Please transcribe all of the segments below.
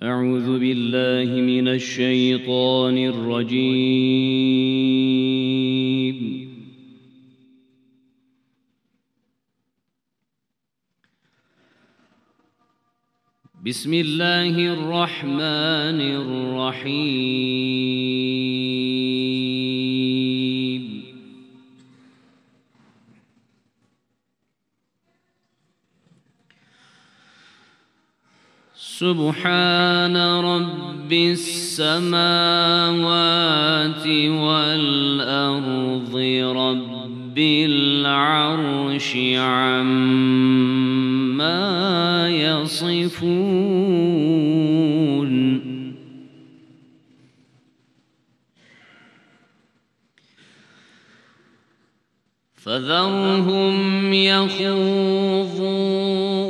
أعوذ بالله من الشيطان الرجيم. بسم الله الرحمن الرحيم. سبحان رب السماوات والأرض رب العرش عما يصفون. فذرهم يخوضوا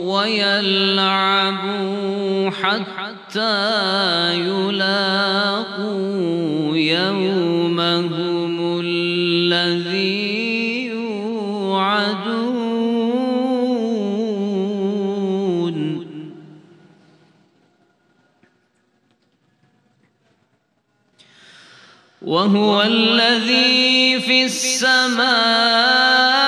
ويلعبوا حتى يلاقوا يومهم الذي يوعدون. وهو الذي في السماء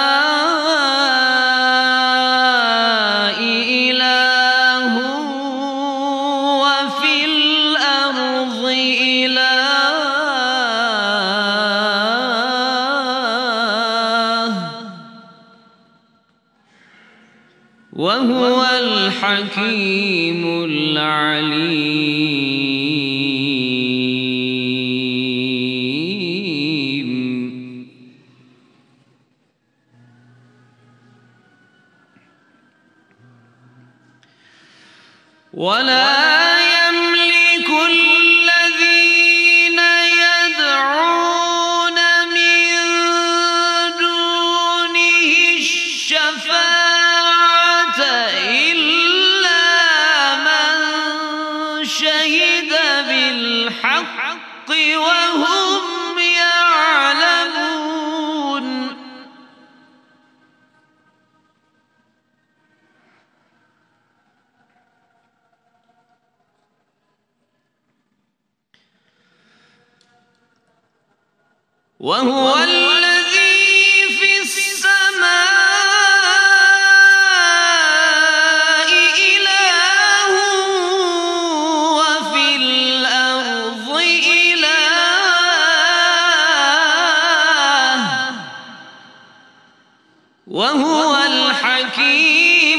وهو الحكيم العليم. ولا يملك الذين يدعون من دونه الشفاعة إلا من شهد بالحق وهم يعلمون. وهو الذي في السماء إله وفي الأرض إله وهو الحكيم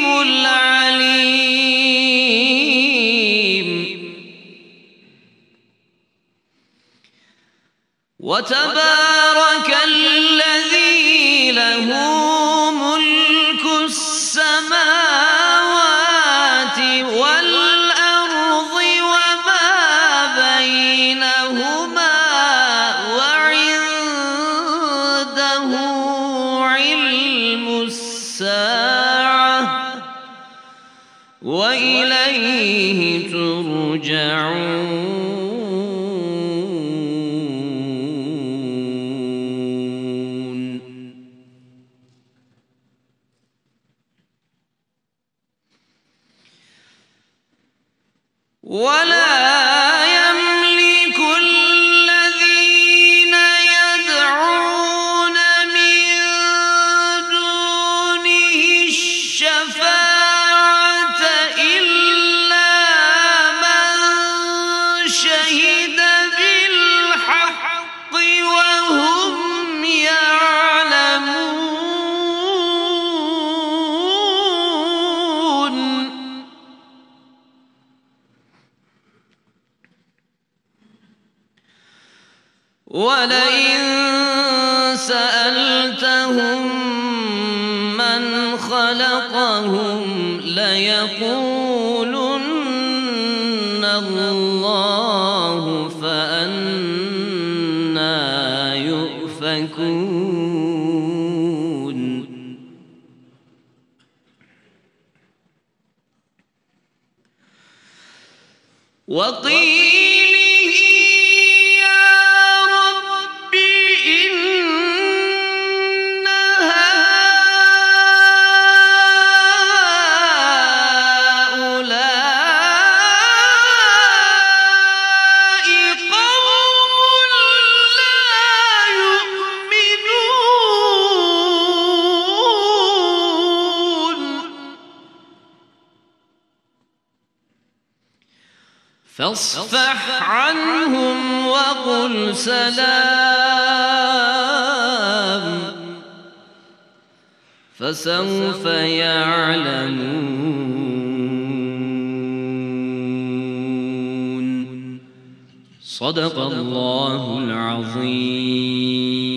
العليم. وتبارك الذي له ملك السماوات والأرض وما بينهما وعنده علم الساعة وإليه ترجعون. ولا يملك الذين يدعون من دونه الشفاعة إلا من شهد بالحق وهم يعلمون. ولئن سألتهم من خلقهم ليقولن الله فأنى يؤفكون. وقيل فاصفح عنهم وقل سلام فسوف يعلمون. صدق الله العظيم.